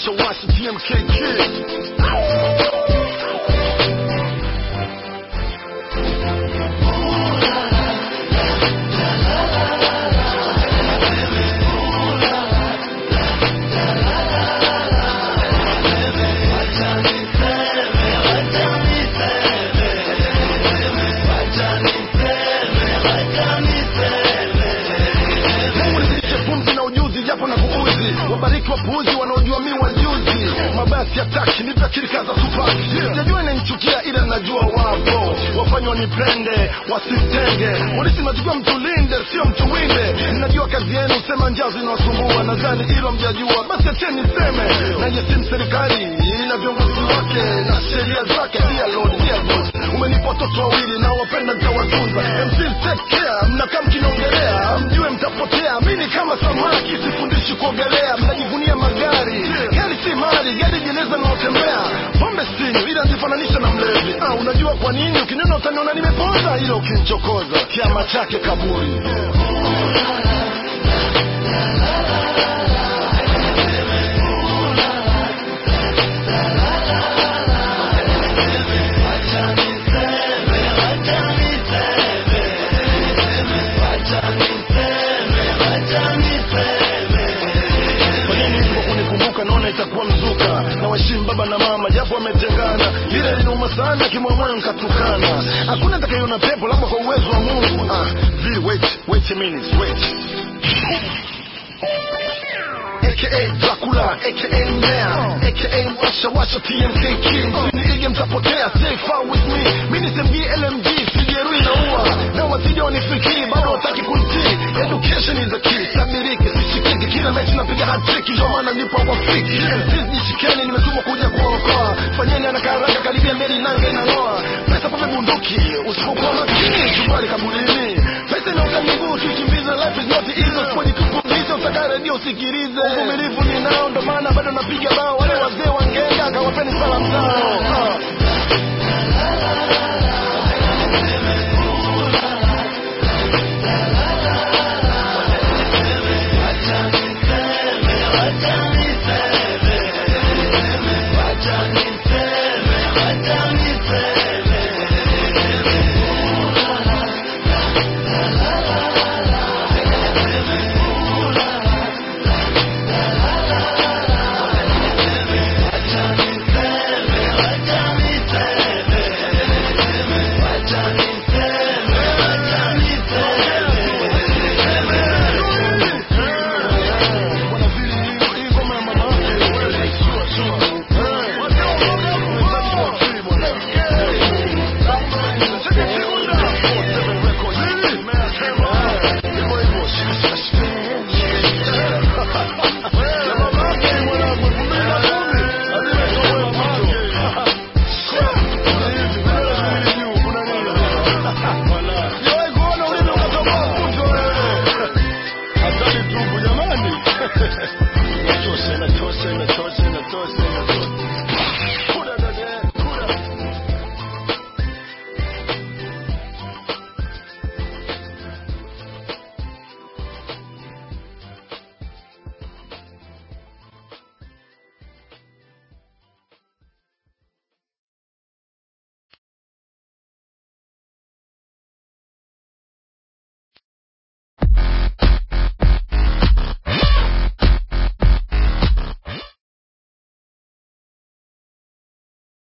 washa TMK wabariki wapuuzi wanaojua mimi wajuzi mabasi ya taksi nipe kirika za Tupac sijajua inanichukia ila najua wapo wafanywa nipende wasitenge polisi najua mtulinde sio mtuwinde najua kazi yenu sema njaa zinawasumbua nadhani hilo mjajua basi acheni niseme na yesimu serikali ina viongozi wake na sheria zake dear Lord dear boss umenipa watoto wawili na wapenda nitawatunza MCs take care mnakaa mkiniongelea mjue mtapotea mimi kama samaki sifundishi kuogelea mnajivunia magari gari si mali gari jeneza naotembea pombe sinyo ila nifananisha na mlevi unajua kwa nini ukiniona utaniona nimepoza ila ukinichokoza kiama chake kaburi itakuwa mzuka na waheshimu baba na mama japo wametengana ile inauma sana kimwamoyo nkatukana hakuna atakayeiona pepo labda kwa uwezo wa Mungu wait a minute aka Dracula aka Mea aka washa TMK King niige mtapotea stay far with me mimi nisemgie LMG sijeru inaua na wasija wanifikiri bado wataki kuntii education is the key sabiriki sishikiki kila mechi napiga hat-trick ndio maana nipo kwa fiki sisi nishikeni nimetumwa kuja kuokoa fanyeni anakaraka karibia meli nange inang'oa pesa pape bunduki usipokuwa makini chubali kaburini pesa inaoka miguu tukimbiza life is not easy usipojikupumbiza utaka redio usikilize uvumilivu ninao ndo maana bado napiga bao wale wazee wangenga kawapeni salamu zao